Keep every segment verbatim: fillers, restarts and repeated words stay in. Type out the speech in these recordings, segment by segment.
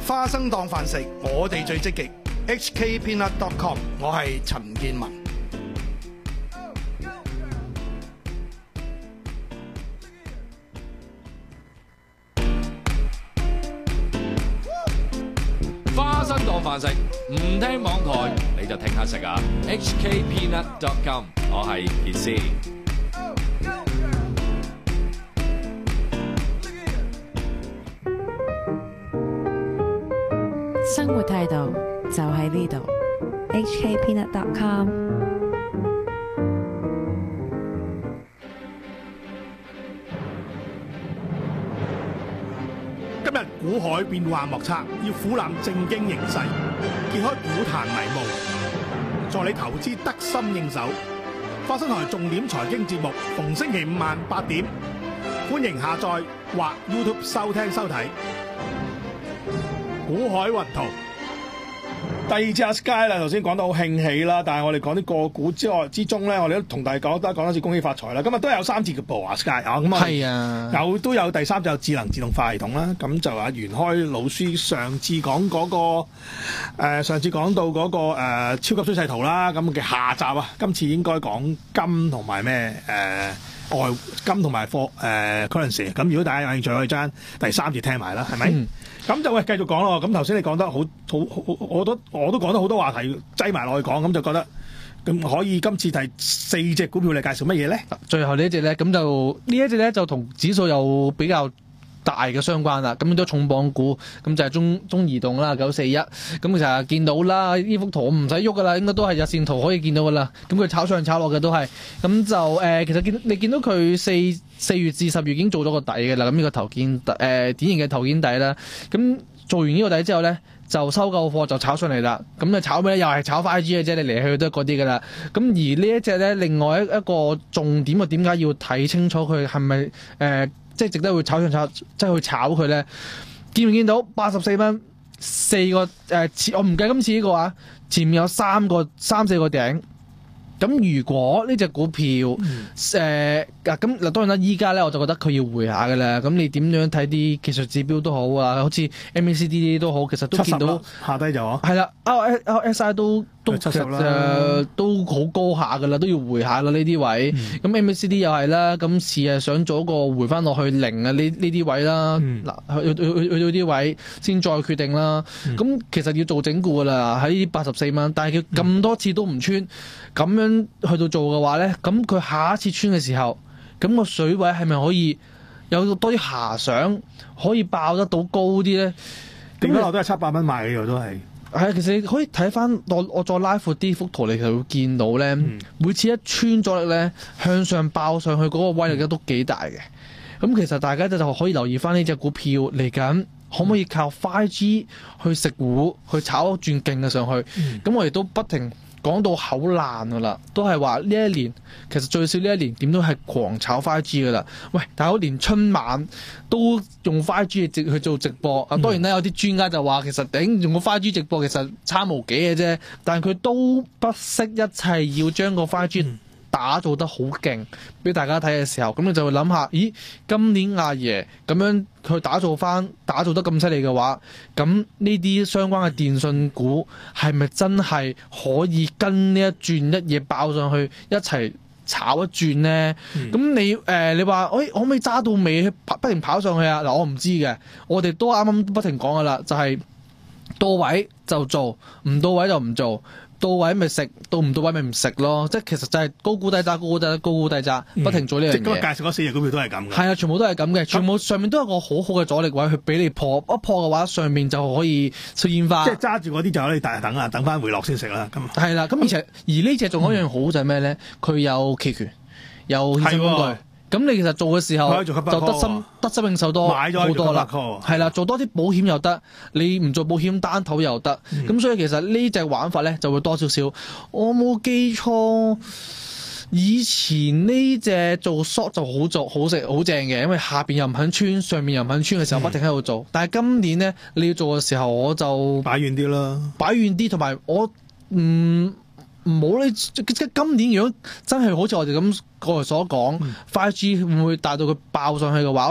花生當飯食，我哋最積極。H K Peanut dot com， 我係陳建文。 花生當飯食，唔聽網台你就聽下食啊 ！H K Peanut dot com， 我係傑斯。 生活態度就喺呢度 H K Peanut dot com。 今日股海變幻莫測，要俯瞰正經形勢，揭開股壇迷霧，助你投資得心應手。花生台重點財經節目，逢星期五晚八點，歡迎下載或 YouTube 收聽收睇。股海雲圖。第二隻阿 Sky 啦，頭先講得好興起啦，但係我哋講啲個股之外之中咧，我哋都同大家講得講多次恭喜發財啦。今日都有三節嘅噃阿 Sky 啊，咁啊係啊，有都有第三隻有智能自動化系統啦。咁就阿袁開老師上次講嗰、那個、呃、上次講到嗰、那個、呃、超級趨勢圖啦，咁嘅下集啊，今次應該講金同埋咩誒外金同埋貨誒 currency。咁如果大家有興趣，可以將第三節聽埋啦，係咪？嗯咁就喂繼續講咯，咁頭先你講得好好好，我都我都講得好多話題擠埋落去講，咁就覺得咁可以今次第四隻股票你介紹乜嘢咧？ 最後呢一隻咧，咁就呢一隻咧就同指數有比較大嘅相關啦，咁都重磅股，咁就係中中移動啦，九四一，咁其實見到啦，呢幅圖唔使喐噶啦，應該都係日線圖可以見到噶啦，咁佢炒上炒落嘅都係，咁就誒、呃，其實見你見到佢四四月至十月已經做咗個底嘅啦，咁呢個頭肩底誒、呃、典型嘅頭肩底啦，咁做完呢個底之後咧，就收夠貨就炒上嚟啦，咁啊炒咩咧？又係炒 五 G 嘅啫，你嚟去去都係嗰啲噶啦，咁而呢一隻咧，另外一一個重點啊，點解要睇清楚佢係咪誒？呃即係值得會炒上炒，即係去炒佢咧。見唔見到八十四蚊四個誒、呃？我唔計今次呢個啊，前面有三個三四個頂。咁如果呢隻股票誒嗱咁嗱，當然啦，依家咧我就覺得佢要回下嘅啦。咁你點樣睇啲技術指標都好啊，好似 M A C D 都好，其實都見到下低就係啦 ，R S I 都都其實、呃、都好高下嘅啦，都要回下啦呢啲位。咁、嗯、M A C D 又係啦，咁似係想做一個回翻落去零啊呢呢啲位啦。嗱、嗯，去去去去到啲位先再決定啦。咁、嗯、其實要做整固嘅啦，喺八十四蚊，但係佢咁多次都唔穿，咁樣去到做嘅話咧，咁佢下一次穿嘅時候，咁、個水位係咪可以有多啲遐想，可以爆得到高啲咧？ 點解我都係七百蚊買嘅，都係。 係啊，其實你可以睇翻我我再拉闊啲幅圖，你就會見到咧、嗯，每次一穿咗力咧，向上爆上去嗰個威力都幾大嘅。咁其實大家就可以留意翻呢隻股票嚟緊，可唔可以靠 五 G 去食糊，去炒轉勁嘅上去？咁、嗯、我哋都不停講到口爛噶啦，都係話呢一年其實最少呢一年點都係狂炒 五 G 噶啦。喂，大佬連春晚都用 五 G 去去做直播啊！當然啦，有啲專家就話其實頂用個 五 G 直播其實差無幾嘅啫，但係佢都不惜一切要將個 五 G 打造得好勁俾大家睇嘅時候，咁你就會諗下，咦？今年阿爺咁樣去打造翻，打造得咁犀利嘅話，咁呢啲相關嘅電信股係咪真係可以跟呢一轉一嘢爆上去一齊炒一轉呢？咁、嗯、你誒、呃、你話，誒、哎、可唔可以揸到尾不停跑上去啊？嗱，我唔知嘅，我哋都啱啱不停講噶啦，就係、是、到位就做，唔到位就唔做。到位咪食，到唔到位咪唔食咯。即係其實就係高估低揸，高估低揸，高估低揸，不停做呢樣嘢。即係今日介紹嗰四隻股票都係咁嘅。係啊，全部都係咁嘅，全部上面都有個好好嘅阻力位去俾你破。一破嘅話，上面就可以出煙花。即係揸住嗰啲就可以大等啊，等翻回落先食啦。咁係啦，咁而且而呢隻仲有一樣好就係咩咧？佢有期權，有衍生工具。咁你其實做嘅時候就得心得心應手多好多啦，係啦，做多啲保險又得，你唔做保險單頭又得，咁、嗯、所以其實呢隻玩法咧就會多少少。我冇記錯，以前呢隻做 short 就好做好食好正嘅，因為下邊又唔肯穿，上面又唔肯穿嘅時候不停喺度做、嗯。但係今年咧你要做嘅時候，我就擺遠啲啦， 擺遠啲，同埋我唔。嗯唔好咧，即係今年如果真係好似我哋咁個人所講，五 G 會唔會帶到佢爆上去嘅話，或者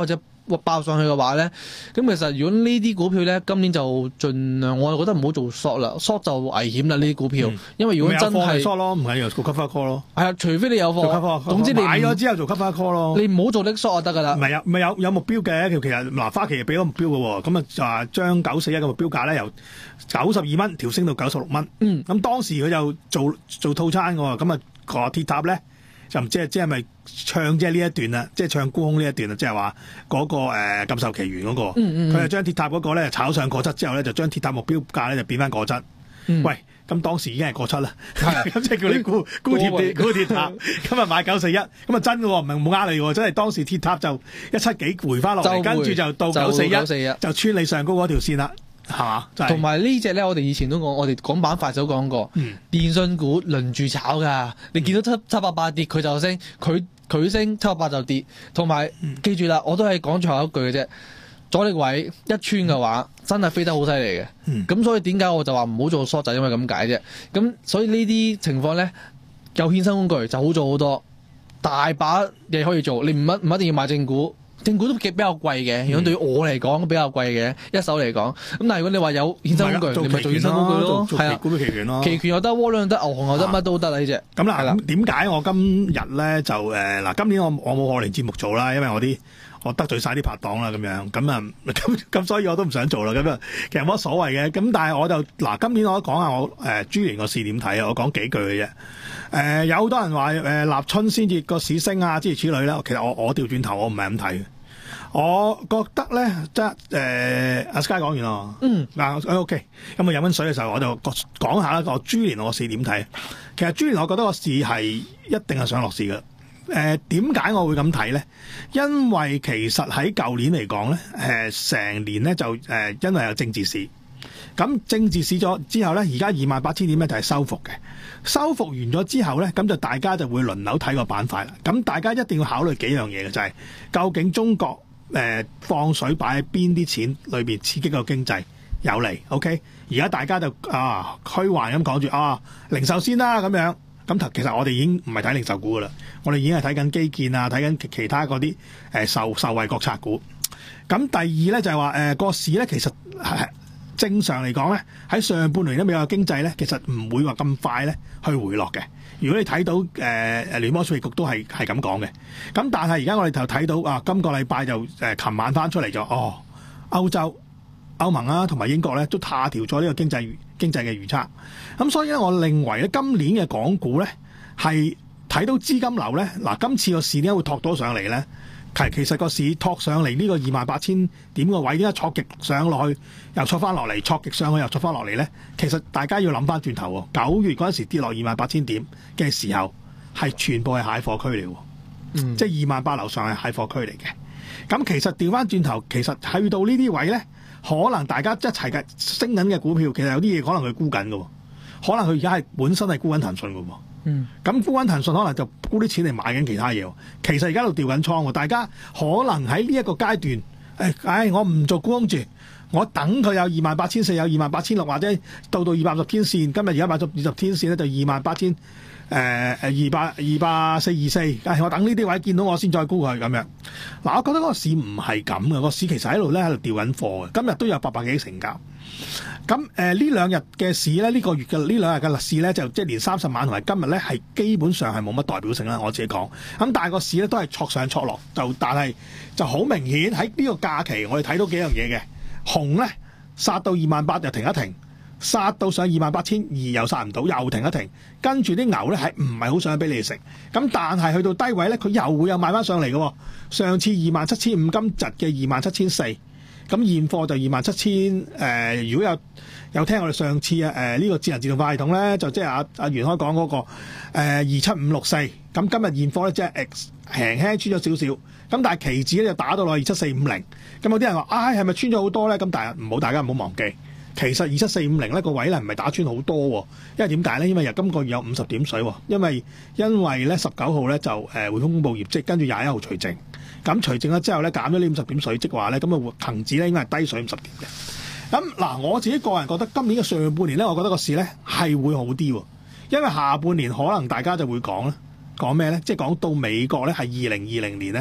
爆上去嘅話咧，咁其實如果呢啲股票咧，今年就盡量我覺得唔好做 short 啦 ，short 就危險啦呢啲股票，嗯、因為如果真係 short 咯，唔緊要做 cover call 咯。 係啊，除非你有貨，總之你買咗之後做 cover call 咯。 你唔好做 leg short 就得㗎啦。 唔係有唔係有有目標嘅，其實嗱花旗俾咗目標嘅喎，咁啊就話將九四一嘅目標價咧由九十二蚊調升到九十六蚊。嗯，咁當時佢就做做套餐嘅喎，咁啊個鐵塔咧。就唔知係即係咪唱即係呢一段啦，即係唱沽空呢一段啦，即係話嗰個誒禁售期緣嗰個，佢、嗯嗯、就將鐵塔嗰個咧炒上過七之後咧，就將鐵塔目標價咧就變翻過七。嗯、喂，咁當時已經係過七啦，咁即係叫你沽沽鐵鐵沽鐵塔，今日買九四一，咁啊真嘅喎，唔係冇呃你喎，真係當時鐵塔就一七幾回翻落嚟，跟住就到九四一，就穿你上高嗰條線啦。係嘛？同埋呢隻咧，我哋以前都講，我哋講板塊都講過，嗯、電信股輪住炒㗎。你見到七七八八跌，佢就升；佢佢升，七八八就跌。同埋、嗯、記住啦，我都係講最後一句嘅啫。阻力位一穿嘅話，嗯、真係飛得好犀利嘅。咁、嗯、所以點解我就話唔好做 short 就因為咁解啫。咁所以呢啲情況咧，有衍生工具就好做好多，大把嘢可以做。你唔一唔一定要買正股。正股都幾比較貴嘅，如果對於我嚟講比較貴嘅一手嚟講。咁但係如果你話有衍生工具，你咪做衍生工具咯，係啊， 股票期權咯， 期權又得，窩輪又得，牛熊又得，乜都得啦呢隻。 咁啦，咁點解我今日咧就誒嗱？今年我我冇我哋節目做啦，因為我啲我得罪晒啲拍檔啦，咁樣咁啊咁咁，所以我都唔想做啦。咁啊，其實冇乜所謂嘅。咁但係我就嗱，今年我講下我誒豬年個市點睇啊？我講幾句嘅啫。誒、呃、有好多人話誒、呃、立春先至個市升啊，諸如此類啦。其實我我調轉頭，我唔係咁睇嘅。我覺得咧，即係誒阿 Sky 講完咯。嗯，嗱 OK，咁啊飲緊水嘅時候，我就講下啦個豬年我市點睇。其實豬年我覺得個市係一定係上落市嘅。誒點解我會咁睇咧？因為其實喺舊年嚟講咧，誒、呃、成年咧就誒、呃、因為有政治市。咁政治市咗之後咧，而家二萬八千點咧就係收復嘅。收復完咗之後咧，咁就大家就會輪流睇個板塊啦。咁大家一定要考慮幾樣嘢嘅，就係、是、究竟中國誒、呃、放水擺喺邊啲錢裏邊刺激個經濟有利 OK？ 而家大家就啊虛幻咁講住啊零售先啦咁樣。咁其實我哋已經唔係睇零售股噶啦，我哋已經係睇緊基建啊，睇緊其他嗰啲誒受受惠國策股。咁第二咧就係話誒個市咧其實係。正常嚟講咧，喺上半年都美國經濟咧，其實唔會話咁快咧去回落嘅。如果你睇到誒誒聯邦儲備局都係係咁講嘅。咁但係而家我哋就睇到啊，今個禮拜就誒琴、呃、晚翻出嚟咗，哦，歐洲、歐盟啊同埋英國咧都下調咗呢個經濟經濟嘅預測。咁所以咧，我認為咧今年嘅港股咧係睇到資金流咧，嗱今次個市點解會托到上嚟咧？其其實個市托上嚟呢個二萬八千點個位，點解挫極上落去，又挫翻落嚟，挫極上去又挫翻落嚟咧？其實大家要諗翻轉頭喎，九月嗰陣時跌落二萬八千點嘅時候，係全部係蟹貨區嚟喎，嗯、即係二萬八樓上係蟹貨區嚟嘅。咁其實調翻轉頭，其實去到呢啲位咧，可能大家一齊嘅升緊嘅股票，其實有啲嘢可能佢沽緊嘅，可能佢而家係本身係沽緊騰訊嘅喎。嗯，咁沽緊騰訊可能就沽啲錢嚟買緊其他嘢，其實而家度調緊倉喎。大家可能喺呢一個階段，誒、哎，唉，我唔做沽空住，我等佢有二萬八千四，有二萬八千六，或者到到二百五十天線。今日而家買咗二十天線咧，就二萬八千誒誒二百二百四二四。唉，我等呢啲位見到我先再沽佢咁樣。嗱，我覺得嗰個市唔係咁嘅，個市其實喺度咧喺度調緊貨嘅。今日都有八百幾成交。咁誒、呃、呢兩日嘅市咧，呢、呢個月嘅呢兩日嘅市咧，就即係連三十晚同埋今日咧，係基本上係冇乜代表性啦。我自己講，咁但係個市咧都係挫上挫落，就但係就好明顯喺呢個假期，我哋睇到幾樣嘢嘅，紅咧殺到二萬八又停一停，殺到上二萬八千二又殺唔到，又停一停，跟住啲牛咧係唔係好想俾你哋食？咁但係去到低位咧，佢又會有買翻上嚟嘅。上次二萬七千五，今日嘅二萬七千四。咁現貨就二萬七千，誒如果有有聽我哋上次啊，誒、呃、呢、這個智能自動化系統咧，就即係阿阿袁開講嗰個誒二七五六四，咁今日現貨咧即係 X 輕輕穿咗少少，咁但係期指咧就打到落二七四五零，咁有啲人話，唉係咪穿咗好多咧？咁但係唔好，大家唔好忘記，其實二七四五零咧個位咧唔係打穿好多喎，因為點解咧？因為由今個月有五十點水喎，因為因為咧十九號咧就誒匯豐公佈業績，跟住廿一號除淨。咁除淨咗之後咧，減咗呢五十點水即話咧，咁啊恆指咧應該係低水五十點嘅。咁嗱，我自己個人覺得今年嘅上半年咧，我覺得個市咧係會好啲喎，因為下半年可能大家就會講咧，講咩咧？即係講到美國咧係二零二零年咧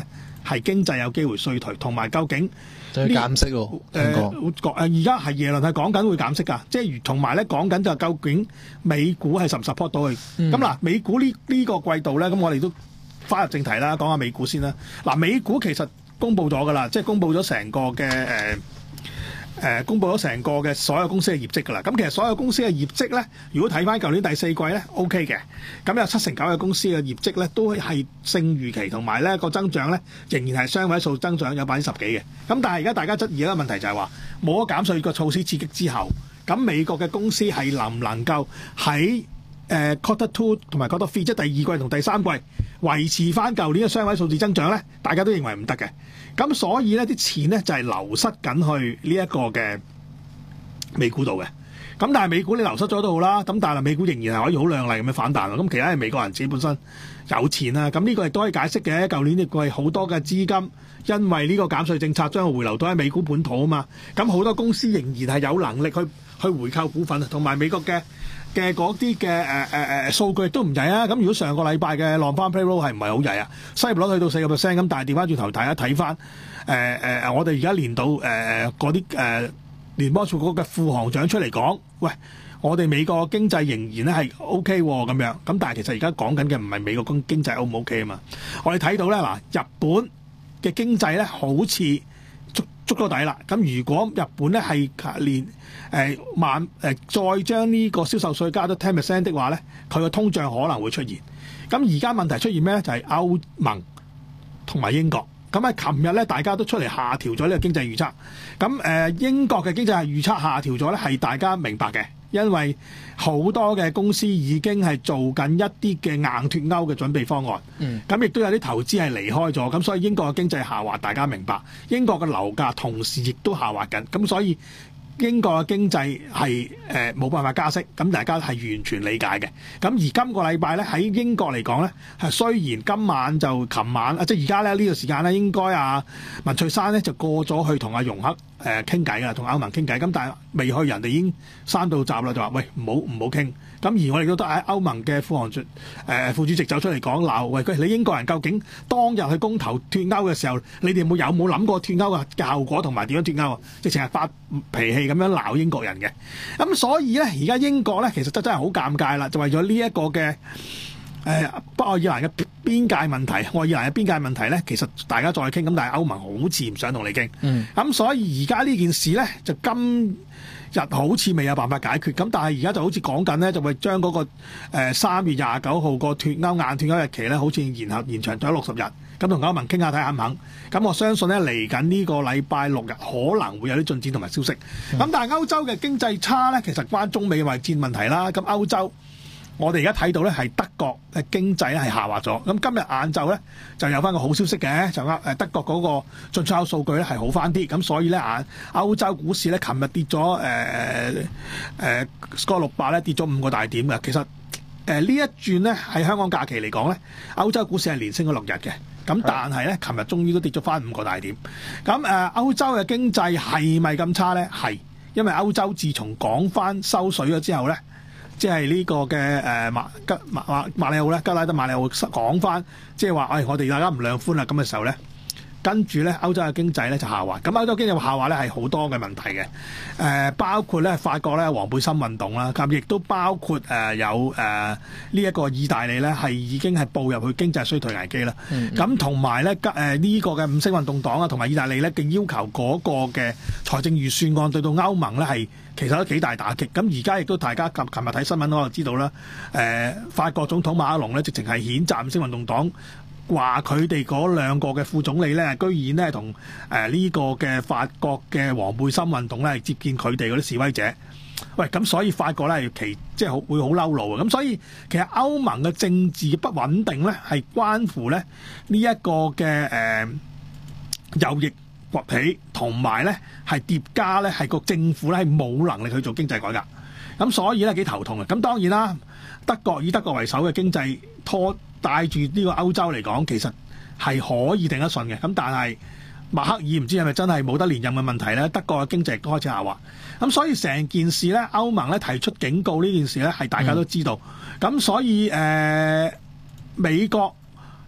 係經濟有機會衰退，同埋究竟就係減息喎。 誒誒而家係耶倫係講緊會減息㗎，即係同埋咧講緊就究竟美股係 support 到佢。咁嗱、嗯，美股呢呢個季度咧，咁我哋都返入正題啦，講下美股先啦。嗱，美股其實公佈咗㗎啦，即係公佈咗成個嘅誒。呃誒、呃、公佈咗成個嘅所有公司嘅業績㗎啦，咁其實所有公司嘅業績咧，如果睇翻舊年第四季咧 OK 嘅，咁有七成九嘅公司嘅業績咧都係勝預期，同埋咧個增長咧仍然係雙位數增長有百分之十幾嘅。咁但係而家大家質疑一個問題就係話，冇咗減稅個措施刺激之後，咁美國嘅公司係能唔能夠喺誒 quarter two 同埋 quarter three 即係第二季同第三季維持翻舊年嘅雙位數字增長咧？大家都認為唔得嘅。咁所以咧啲錢咧就係、是、流失緊去呢一個嘅美股度嘅。咁但係美股你流失咗都好啦，咁但係美股仍然係可以好亮麗咁樣反彈咯。咁其他係美國人自己本身有錢啦，咁呢個亦都可以解釋嘅。舊年亦係好多嘅資金因為呢個減稅政策將會回流到喺美股本土啊嘛。咁好多公司仍然係有能力去去回購股份，同埋美國嘅嘅嗰啲嘅誒誒誒數據都唔曳啊！咁如果上個禮拜嘅 non-farm payroll 係唔係好曳啊？失業率去到四個 percent 咁，但係調翻轉頭大家睇翻誒誒我哋而家連到誒誒嗰啲誒聯邦儲局嘅副行長出嚟講，喂，我哋美國經濟仍然咧係 O K 喎咁樣。咁但係其實而家講緊嘅唔係美國經經濟 O 唔 O K 啊嘛？我哋睇到咧嗱，日本嘅經濟咧好似捉捉咗底啦。咁如果日本咧係連誒萬誒再將呢個銷售稅加咗 ten percent 的話咧，佢個通脹可能會出現。咁而家問題出現咩咧？就係、是、歐盟同埋英國。咁喺琴日咧，大家都出嚟下調咗呢個經濟預測。咁誒、呃、英國嘅經濟係預測下調咗咧，係大家明白嘅，因為好多嘅公司已經係做緊一啲嘅硬脱歐嘅準備方案。咁亦都有啲投資係離開咗，咁所以英國嘅經濟下滑，大家明白。英國嘅樓價同時亦都下滑緊，咁所以英國嘅經濟係誒冇辦法加息，咁大家係完全理解嘅。咁而今個禮拜咧喺英國嚟講咧，係雖然今晚就琴晚啊，即係而家咧呢、呢個時間咧，應該啊文翠珊咧就過咗去同阿容克誒傾偈啦，同歐盟傾偈。咁但係未去，人哋已經閂到閘啦，就話喂唔好唔好傾。咁而我哋都得喺歐盟嘅副行主誒、呃、副主席走出嚟講鬧，喂佢你英國人究竟當日去公投脱歐嘅時候，你哋有冇有冇諗過脱歐嘅效果同埋點樣脱歐啊？即係成日發脾氣咁樣鬧英國人嘅。咁所以咧，而家英國咧其實真真係好尷尬啦，就為咗呢一個嘅誒北愛爾蘭嘅邊界問題，愛爾蘭嘅邊界問題咧，其實大家再傾咁，但係歐盟好似唔想同你傾。嗯。咁所以而家呢件事咧，就今日好似未有辦法解決，咁但係而家就好似講緊咧，就會將嗰個誒三月廿九號個脱歐硬脱歐日期咧，好似延後延長咗六十日，咁同歐盟傾下睇肯唔肯。咁我相信咧嚟緊呢個禮拜六日可能會有啲進展同埋消息。咁、嗯、但係歐洲嘅經濟差咧，其實關中美貿易戰問題啦。咁歐洲我哋而家睇到咧係德國嘅經濟咧係下滑咗。咁今日晏晝咧就有翻個好消息嘅，就誒德國嗰個進出口數據咧係好翻啲。咁所以咧晏歐洲股市咧琴日跌咗誒誒個六百咧跌咗五個大點嘅。其實誒、呃、呢一轉咧喺香港假期嚟講咧，歐洲股市係連升咗六日嘅。咁但係咧，琴日終於都跌咗翻五個大點。咁誒、呃，歐洲嘅經濟係咪咁差咧？係，因為歐洲自從講翻收水咗之後咧，即係呢個嘅誒馬吉馬馬馬里奧咧，吉拉德馬里奧講翻，即係話，誒、哎、我哋大家唔量寬啦，咁嘅時候咧，跟住咧歐洲嘅經濟咧就下滑。咁歐洲經濟下滑咧係好多嘅問題嘅，誒、呃、包括咧法國咧黃背心運動啦，咁亦都包括誒、呃、有誒呢一個意大利咧係已經係步入去經濟衰退危機啦。咁同埋咧誒呢個嘅五星運動黨啊，同埋意大利咧嘅要求嗰個嘅財政預算案對到歐盟咧係其實都幾大打擊。咁而家亦都大家琴琴日睇新聞我就知道啦，誒、呃、法國總統馬克龍咧直情係譴責五星運動黨。話佢哋嗰兩個嘅副總理咧，居然咧同誒呢個嘅法國嘅黃背心運動咧接見佢哋嗰啲示威者。喂，咁所以法國咧係其即係好會好嬲怒啊！咁所以其實歐盟嘅政治不穩定咧係關乎咧呢一個嘅誒右翼崛起，同埋咧係疊加咧係個政府咧係冇能力去做經濟改革。咁所以咧幾頭痛啊！咁當然啦，德國以德國為首嘅經濟拖。帶住呢個歐洲嚟講，其實係可以定得順嘅。咁但係默克爾唔知係咪真係冇得連任嘅問題咧？德國嘅經濟亦都開始下滑。咁所以成件事咧，歐盟咧提出警告呢件事咧，係大家都知道。咁、嗯、所以誒、呃，美國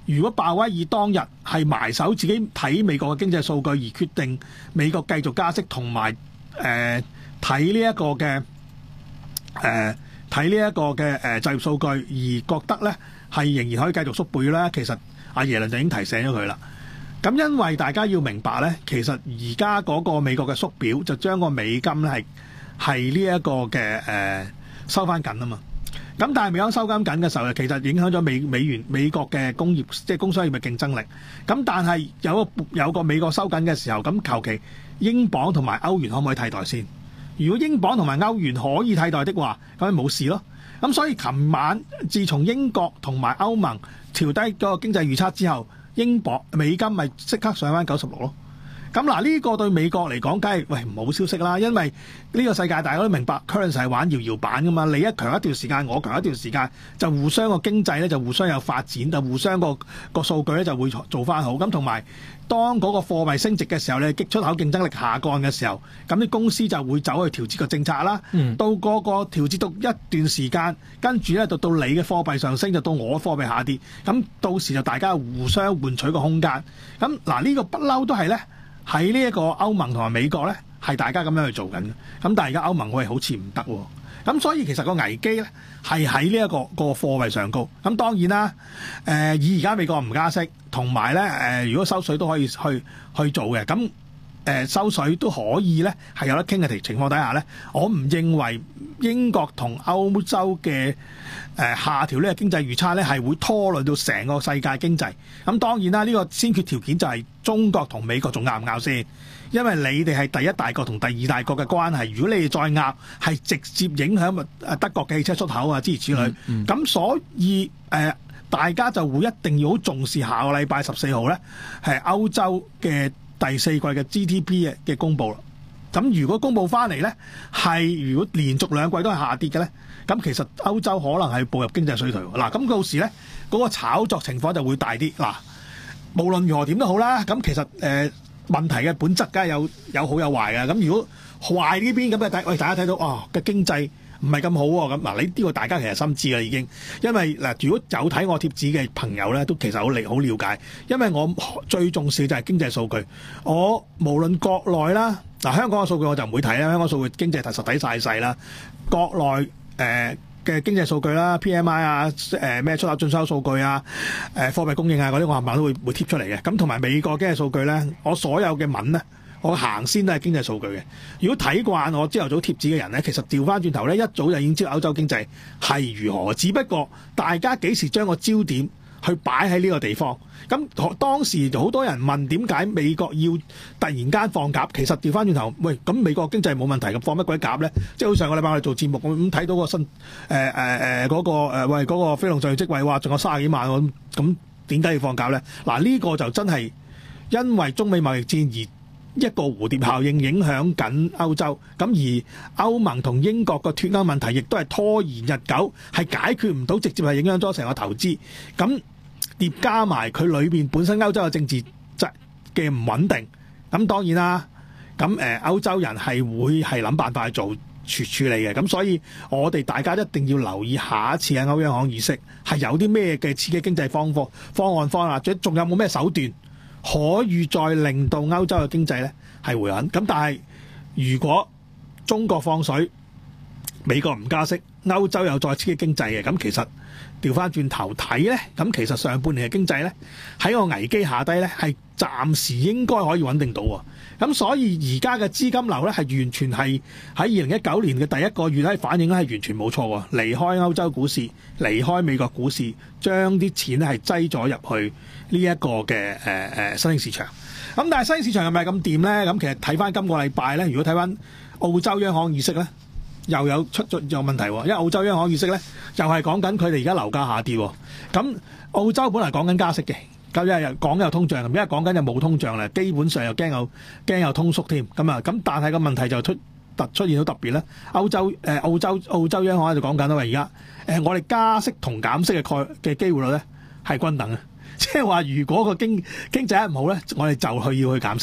如果鮑威爾當日係埋手自己睇美國嘅經濟數據而決定美國繼續加息，同埋誒睇呢一個嘅誒睇呢一個嘅誒就業數據，而覺得咧係仍然可以繼續縮背咧，其實阿耶倫就已經提醒咗佢啦。咁因為大家要明白咧，其實而家嗰個美國嘅縮表就將個美金咧係係呢一個嘅誒、呃、收翻緊啊嘛。咁但係美金收緊緊嘅時候，其實影響咗美美元美國嘅工業即係工商業嘅競爭力。咁但係有個有個美國收緊嘅時候，咁求其英鎊同埋歐元可唔可以替代先？如果英鎊同埋歐元可以替代的話，咁咪冇事咯。咁所以琴晚自從英國同埋歐盟調低嗰個經濟預測之後，英鎊美金咪即刻上翻九十六咯。咁嗱，呢個對美國嚟講，梗係喂唔好消息啦，因為呢個世界大家都明白 currency 係玩搖搖板噶嘛，你一強一段時間，我強一段時間，就互相個經濟咧就互相有發展，就互相個個數據咧就會做翻好。咁同埋當嗰個貨幣升值嘅時候咧，激出口競爭力下降嘅時候，咁啲公司就會走去調節個政策啦。嗯、到嗰個調節到一段時間，跟住咧就到你嘅貨幣上升，就到我貨幣下跌。咁到時就大家互相換取個空間。咁嗱，呢個不嬲都係咧。喺呢一個歐盟同埋美國咧，係大家咁樣去做緊嘅。咁但係而家歐盟喂好似唔得喎。咁所以其實個危機咧係喺呢一個個貨幣上高。咁當然啦，誒、呃、以而家美國唔加息，同埋咧誒如果收水都可以去去做嘅。咁誒、呃、收水都可以咧係有得傾嘅情況底下咧，我唔認為英國同歐洲嘅誒、呃、下調呢個經濟預測咧係會拖累到成個世界經濟。咁當然啦，呢、這個先決條件就係中國同美國仲拗唔拗先，因為你哋係第一大國同第二大國嘅關係，如果你哋再拗，係直接影響誒德國嘅汽車出口啊，諸如此類。咁、嗯嗯、所以誒、呃，大家就會一定要好重視下個禮拜十四號咧，係歐洲嘅第四季嘅 G D P 嘅嘅公佈啦。咁如果公佈翻嚟咧，係如果連續兩季都係下跌嘅咧，咁其實歐洲可能係步入經濟衰退。嗱，咁到時咧嗰、那個炒作情況就會大啲。嗱，無論如何點都好啦，咁其實誒、呃、問題嘅本質梗係有有好有壞嘅。咁如果壞呢邊咁嘅睇，喂大家睇到哦嘅經濟唔係咁好喎，咁嗱你呢個大家其實心知啦已經，因為嗱如果有睇我貼紙嘅朋友咧，都其實好理好了解，因為我最重視就係經濟數據，我無論國內啦，嗱香港嘅數據我就唔會睇啦，香港數據經濟實體晒細啦，國內誒。呃嘅經濟數據啦 ，P M I 啊，誒咩出口進出口數據啊，誒貨幣供應啊嗰啲，我冚唪唥都會會貼出嚟嘅。咁同埋美國經濟數據咧，我所有嘅文咧，我行先都係經濟數據嘅。如果睇慣我朝頭早貼紙嘅人咧，其實調翻轉頭咧，一早就已經知道歐洲經濟係如何，只不過大家幾時將個焦點去擺喺呢個地方。咁當時好多人問點解美國要突然間放鴿？其實調翻轉頭，喂，咁美國經濟冇問題，咁放乜鬼鴿咧？即係好似上個禮拜我哋做節目咁睇到個新誒誒誒嗰個誒、呃、喂嗰、嗰個非農就業職位話仲有三十幾萬喎，咁點解要放鴿咧？嗱，呢個就真係因為中美貿易戰而一個蝴蝶效應影響緊歐洲，咁而歐盟同英國個脫歐問題亦都係拖延日久，係解決唔到，直接係影響咗成個投資。咁疊加埋佢裏邊本身歐洲嘅政治質嘅唔穩定，咁當然啦，咁誒歐洲人係會係諗辦法去做處處理嘅，咁所以我哋大家一定要留意下一次嘅歐央行議息係有啲咩嘅刺激經濟方方方案方案，或者仲有冇咩手段可以再令到歐洲嘅經濟咧係回穩。咁但係如果中國放水，美國唔加息，歐洲又再刺激經濟嘅，咁其實調翻轉頭睇咧，咁其實上半年嘅經濟咧喺個危機下低咧，係暫時應該可以穩定到喎。咁所以而家嘅資金流咧係完全係喺二零一九年嘅第一個月咧反應咧係完全冇錯喎，離開歐洲股市，離開美國股市，將啲錢咧係擠咗入去呢一個嘅誒誒新興市場。咁但係新興市場係咪咁掂咧？咁其實睇翻今個禮拜咧，如果睇翻澳洲央行議息咧，又有出咗有問題喎，因為澳洲央行議息咧，又係講緊佢哋而家樓價下跌喎。咁澳洲本來講緊加息嘅，咁又又講有通脹，而家講緊就冇通脹啦，基本上又驚有驚有通縮添。咁啊，咁但係個問題就出突出現到特別咧，歐洲誒、呃、澳洲澳洲央行喺度講緊啦，而家誒我哋加息同減息嘅概嘅機會率咧係均等嘅，即係話如果個經經濟一唔好咧，我哋就去要去減息啦。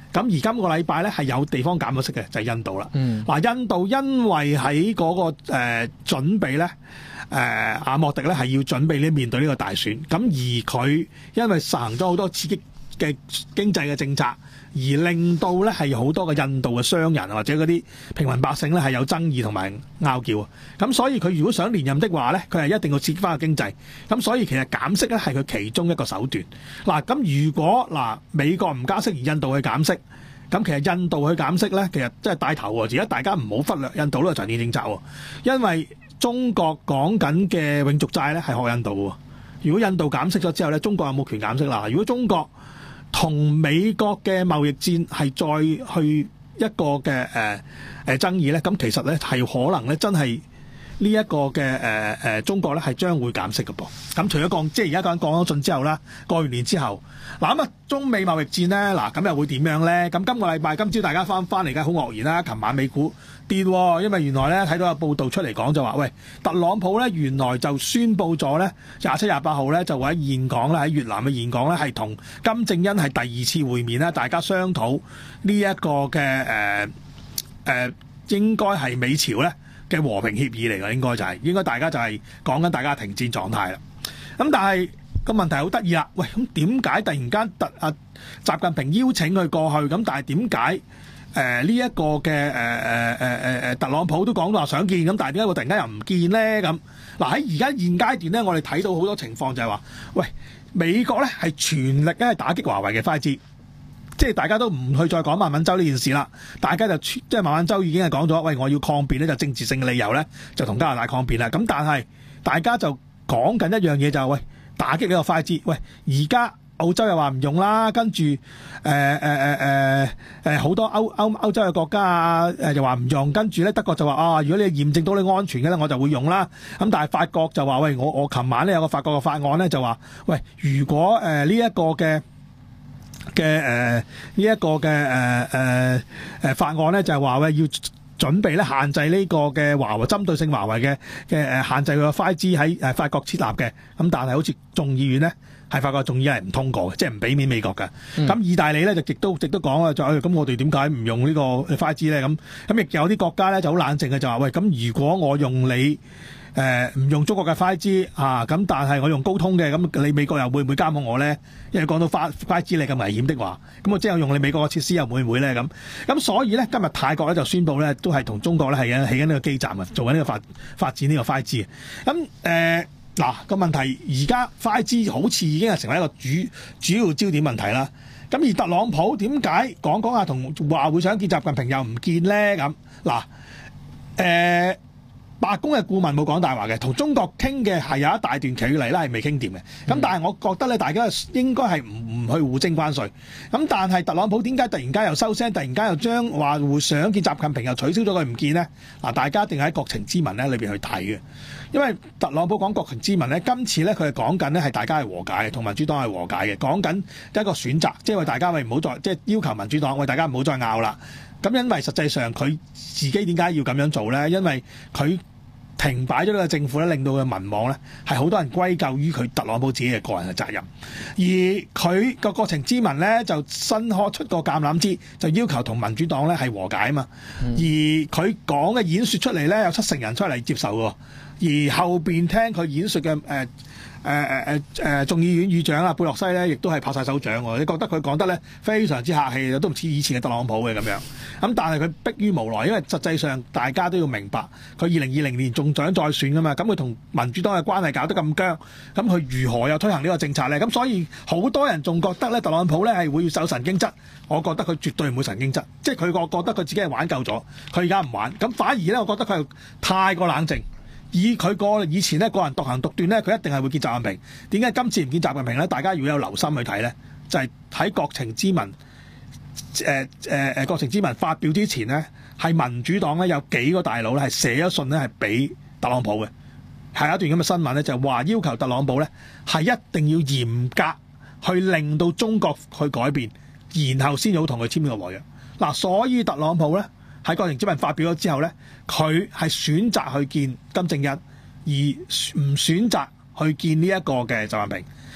咁而今個禮拜咧係有地方減咗息嘅，就係、是、印度啦。嗱、 嗯， 印度因為喺嗰、那個誒、呃、準備咧，誒、呃、阿莫迪咧係要準備咧面對呢個大選，咁而佢因為實行咗好多刺激嘅經濟嘅政策，而令到咧係好多嘅印度嘅商人或者嗰啲平民百姓咧係有爭議同埋拗撬，咁所以佢如果想連任的話咧，佢係一定要刺激翻個經濟，咁所以其實減息咧係佢其中一個手段。嗱，咁如果嗱美國唔加息而印度去減息，咁其實印度去減息咧，其實真係帶頭喎。而家大家唔好忽略印度呢個長線政策喎，因為中國講緊嘅永續債咧係學印度喎。如果印度減息咗之後咧，中國有冇權減息啦？如果中國同美國嘅貿易戰係再去一個嘅誒誒爭議咧，咁其實咧係可能咧真係呢一個嘅誒誒中國咧係將會減息嘅噃。咁除咗降，即係而家講緊降咗準之後啦，過完年之後，嗱咁啊中美貿易戰咧，嗱咁又會點樣咧？咁今個禮拜今朝大家翻翻嚟嘅好愕然啦，琴晚美股跌喎，因為原來咧睇到有報道出嚟講就話，喂，特朗普咧原來就宣布咗咧廿七廿八號咧就會喺峴港咧喺越南嘅峴港咧係同金正恩係第二次會面啦，大家商討呢一個嘅誒誒應該係美朝咧嘅和平協議嚟嘅，應該就係、是、應該大家就係講緊大家停戰狀態啦。咁但係個問題好得意啦，喂，咁點解突然間特啊習近平邀請佢過去，咁但係點解？誒呢一個嘅誒誒誒誒誒特朗普都講到話想見，咁但係點解會突然間又唔見咧？咁嗱喺而家現階段咧，我哋睇到好多情況就係話，喂，美國咧係全力咧係打擊華為嘅 五 G， 即係大家都唔去再講孟晚舟呢件事啦，大家就即係孟晚舟已經係講咗，喂，我要抗辯咧，就政治性嘅理由咧，就同加拿大抗辯啦。咁但係大家就講緊一樣嘢就係、是，喂，打擊呢個 五 G， 喂，而家。澳洲又話唔用啦，跟住誒誒誒誒誒好多歐歐歐洲嘅國家啊誒又話唔用，跟住咧德國就話啊，如果你驗證到你安全嘅咧，我就會用啦。咁但係法國就話喂，我我琴晚咧有個法國嘅法案咧就話喂，如果誒呢一個嘅嘅誒呢一個嘅誒誒誒法案咧就係話喂要準備咧限制呢個嘅華為針對性華為嘅嘅誒限制佢個 五 G 喺誒法國設立嘅，咁但係好似眾議院咧。係法國仲要係唔通過嘅，即係唔俾面美國嘅。咁、嗯、意大利咧就亦都亦都講啊，就咁我哋點解唔用呢個 五 G 咧？咁咁亦有啲國家咧就好冷靜嘅，就話喂，咁如果我用你誒唔、呃、用中國嘅 五 G 啊，咁但係我用高通嘅，咁你美國又會唔會監控我咧？因為講到五 G 你咁危險的話，咁我即係用你美國嘅設施又會唔會咧？咁咁所以咧今日泰國咧就宣布咧都係同中國咧係緊起緊呢個基站啊，做緊呢個發發展呢個 五 G。咁誒。嗱個問題，而家 五 G 好似已經係成為一個主主要焦點問題啦。咁而特朗普點解講講下同話會想見習近平又唔見咧？咁嗱，誒、呃、白宮嘅顧問冇講大話嘅，同中國傾嘅係有一大段距離啦，係未傾掂嘅。咁但係我覺得咧，大家應該係唔唔去互徵關稅。咁但係特朗普點解突然間又收聲，突然間又將話會想見習近平又取消咗佢唔見呢？嗱，大家一定喺國情咨文咧裏邊去睇嘅。因為特朗普講國情咨文咧，今次咧佢係講緊咧係大家係和解嘅，同民主黨係和解嘅，講緊一個選擇，即係為大家為唔好再即係要求民主黨為大家唔好再拗啦。咁因為實際上佢自己點解要咁樣做咧？因為佢停擺咗呢個政府咧，令到佢民望咧係好多人歸咎於佢特朗普自己嘅個人嘅責任。而佢個國情咨文咧就新開出個橄欖枝，就要求同民主黨咧係和解啊嘛。嗯、而佢講嘅演說出嚟咧，有七成人出嚟接受喎。而後邊聽佢演說嘅誒誒誒誒誒眾議院議長啊貝洛西咧，亦都係拍晒手掌喎。你覺得佢講得咧非常之客氣，都唔似以前嘅特朗普嘅咁樣。咁但係佢迫於無奈，因為實際上大家都要明白，佢二零二零年仲想再選噶嘛。咁佢同民主黨嘅關係搞得咁僵，咁佢如何又推行呢個政策咧？咁所以好多人仲覺得咧，特朗普咧係會要走神經質。我覺得佢絕對唔會神經質，即係佢個覺得佢自己係玩夠咗，佢而家唔玩。咁反而咧，我覺得佢係太過冷靜。以佢個以前咧個人獨行獨斷咧，佢一定係會見習近平。點解今次唔見習近平咧？大家如果有留心去睇咧，就係、是、喺國情咨文誒誒誒國情咨文發表之前咧，係民主黨咧有幾個大佬咧係寫咗信咧係俾特朗普嘅，係一段咁嘅新聞咧，就係話要求特朗普咧係一定要嚴格去令到中國去改變，然後先好同佢簽呢個和約。嗱，所以特朗普咧。喺國情咨文發表咗之後咧，佢係選擇去見金正恩，而唔選擇去見呢一個嘅習近平。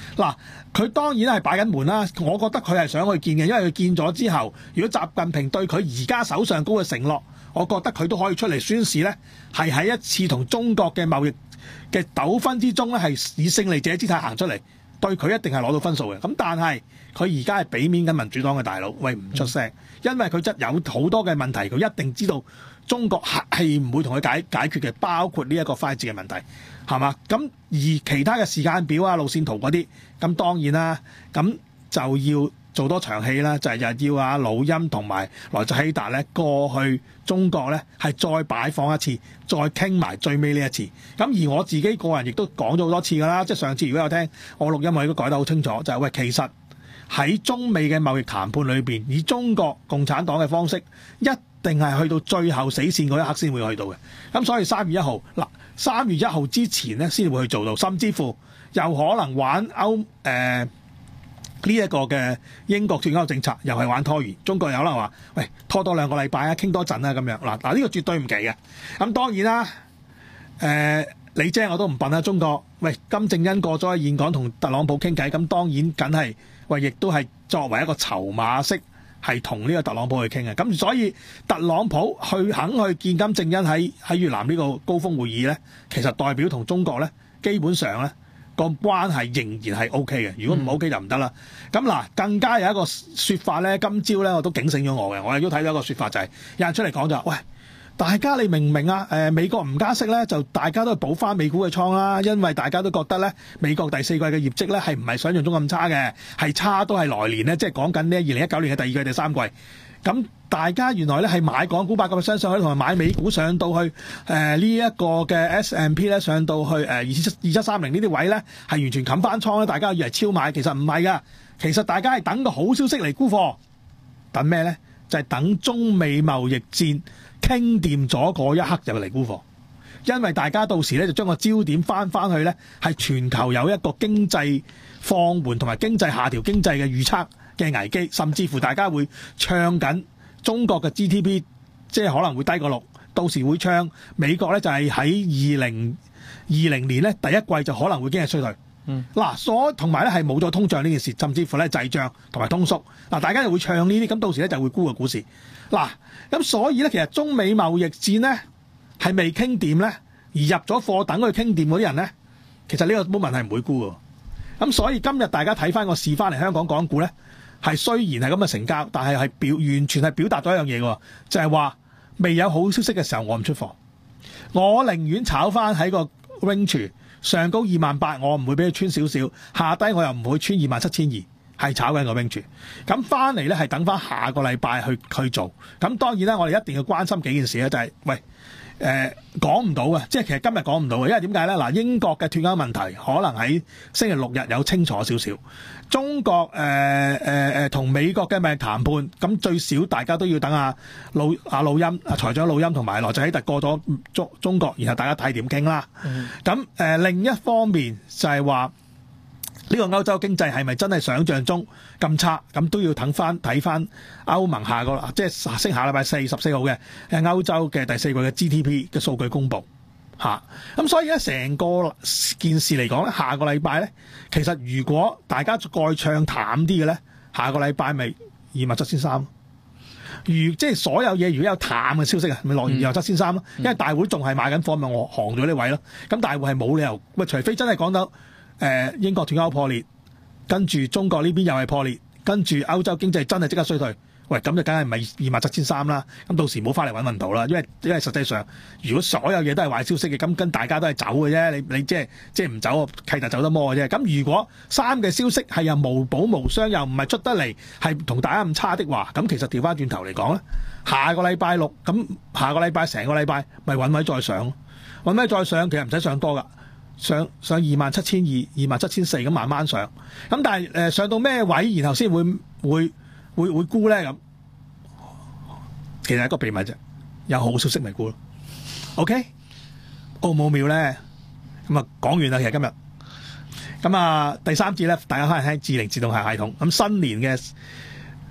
嗱，佢當然係擺緊門啦。我覺得佢係想去見嘅，因為佢見咗之後，如果習近平對佢而家手上高嘅承諾，我覺得佢都可以出嚟宣示呢，係喺一次同中國嘅貿易嘅糾紛之中呢，係以勝利者姿態行出嚟，對佢一定係攞到分數嘅。咁但係佢而家係俾面緊民主黨嘅大佬，喂唔出聲，因為佢真有好多嘅問題，佢一定知道中國係唔會同佢解解決嘅，包括呢一個快捷嘅問題，係嘛？咁而其他嘅時間表啊、路線圖嗰啲，咁當然啦，咁就要做多場戲啦，就係、是、要阿魯欽同埋萊澤希達咧過去中國咧，係再擺放一次，再傾埋最尾呢一次。咁而我自己個人亦都講咗好多次㗎啦，即係上次如果有聽我錄音，我亦都改得好清楚，就係、是、喂，其實喺中美嘅貿易談判裏邊，以中國共產黨嘅方式，一定係去到最後死線嗰一刻先會去到嘅。咁所以三月一號嗱，三月一號之前咧先會去做到，甚至乎又可能玩歐誒。呃呢一個嘅英國脫歐政策又係玩拖延，中國有可能話：喂，拖多兩個禮拜啊，傾多陣啊咁樣。嗱嗱，呢個絕對唔奇嘅。咁當然啦，誒、呃、你姐我都唔笨啊，中國。喂，金正恩過咗去峴港同特朗普傾偈，咁當然梗係喂，亦都係作為一個籌碼式，係同呢個特朗普去傾嘅。咁所以特朗普去肯去見金正恩喺喺越南呢個高峰會議咧，其實代表同中國咧基本上咧，個關係仍然係 O K 嘅，如果唔 O K 就唔得啦。咁嗱、嗯，更加有一個説法咧，今朝咧我都警醒咗我嘅，我亦都睇到一個説法就係、是、有人出嚟講就話：喂，大家你明唔明啊？誒、呃，美國唔加息咧，就大家都補翻美股嘅倉啦，因為大家都覺得咧，美國第四季嘅業績咧係唔係想象中咁差嘅，係差都係來年咧，即係講緊呢二零一九年嘅第二季、第三季。咁大家原來咧係買港股八個 percent 上去，同埋買美股上到去誒呢一個嘅 S and P 咧上到去誒二七二七三零呢啲位咧係完全冚翻倉咧，大家以為超買，其實唔係噶，其實大家係等個好消息嚟沽貨，等咩咧？就係、是、等中美貿易戰傾掂咗嗰一刻就嚟沽貨，因為大家到時咧就將個焦點翻翻去咧係全球有一個經濟放緩同埋經濟下調經濟嘅預測嘅危機，甚至乎大家會唱緊中國嘅 G D P， 即係可能會低過六，到時會唱美國咧就係喺二零二零年咧第一季就可能會經濟衰退。嗯，嗱，所同埋咧係冇咗通脹呢件事，甚至乎咧滯脹同埋通縮。嗱，大家就會唱呢啲，咁到時咧就會沽個股市。嗱，咁所以咧其實中美貿易戰咧係未傾掂咧，而入咗貨等佢傾掂嗰啲人咧，其實呢個 moment 係唔會沽嘅。咁所以今日大家睇翻個市翻嚟香港港股咧。係雖然係咁嘅成交，但係係表完全係表達咗一樣嘢喎，就係、是、話未有好消息嘅時候，我唔出貨，我寧願炒翻喺個 range 上高二萬八，我唔會俾佢穿少少，下低我又唔會穿二萬七千二，係炒緊個 range。咁翻嚟咧係等翻下個禮拜去去做。咁當然啦，我哋一定要關心幾件事咧，就係、是、喂誒講唔到嘅，即係其實今日講唔到嘅，因為點解咧？嗱，英國嘅脫歐問題可能喺星期六日有清楚少少。中國誒誒誒同美國嘅咪談判，咁最少大家都要等阿魯阿魯欽、阿財長魯欽同埋萊澤希特過咗中中國，然後大家睇點傾啦。咁誒、呃、另一方面就係話呢個歐洲經濟係咪真係想像中咁差？咁都要等翻睇翻歐盟下個即係升下禮拜四十四號嘅誒歐洲嘅第四季嘅 G D P 嘅數據公佈。嚇！咁、啊、所以咧，成個件事嚟講咧，下個禮拜咧，其實如果大家再唱淡啲嘅咧，下個禮拜咪二萬七千三。如即係所有嘢，如果有淡嘅消息啊，咪落完二萬七千三咯。因為大會仲係買緊貨，咪我行咗呢位咯。咁大會係冇理由，喂，除非真係講到誒、呃、英國脫歐破裂，跟住中國呢邊又係破裂，跟住歐洲經濟真係即刻衰退。喂，咁就梗係唔係二萬七千三啦？咁到時唔好翻嚟揾運道啦，因為因為實際上，如果所有嘢都係壞消息嘅，咁跟大家都係走嘅啫。你你即係即係唔走，契弟走得摩嘅啫。咁如果三嘅消息係又無補無傷，又唔係出得嚟係同大家咁差的話，咁其實調翻轉頭嚟講咧，下個禮拜六咁下個禮拜成個禮拜咪揾位再上，揾位再上，其實唔使上多噶，上上二萬七千二、二萬七千四咁慢慢上。咁但係誒、呃、上到咩位，然後先會會。會會沽咧咁，其實係一個秘密啫。有好消息咪沽咯。OK，奧冇妙咧，咁啊講完啦。其實今日咁啊第三節咧，大家可能聽智能自動化系統。咁新年嘅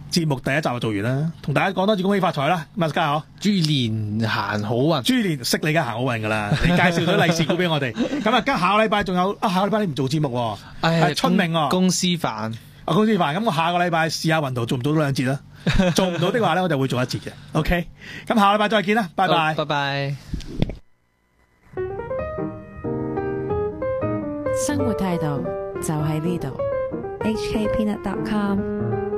節目第一集就做完啦，同大家講多次恭喜發財啦，咁啊加油！ 豬年行好運， 豬年識你嘅行好運㗎啦，你介紹咗利是股俾我哋，咁啊，跟下個禮拜仲有啊，下個禮拜你唔做節目喎， 唉春茗喎， 公司飯， 啊公司飯，咁我下個禮拜試下運道做唔做到兩節啦，做唔到的話咧，我就會做一節嘅 ，OK， 咁下個禮拜再見啦，拜拜， 拜拜。 生活態度就喺呢度。 H K peanut dot com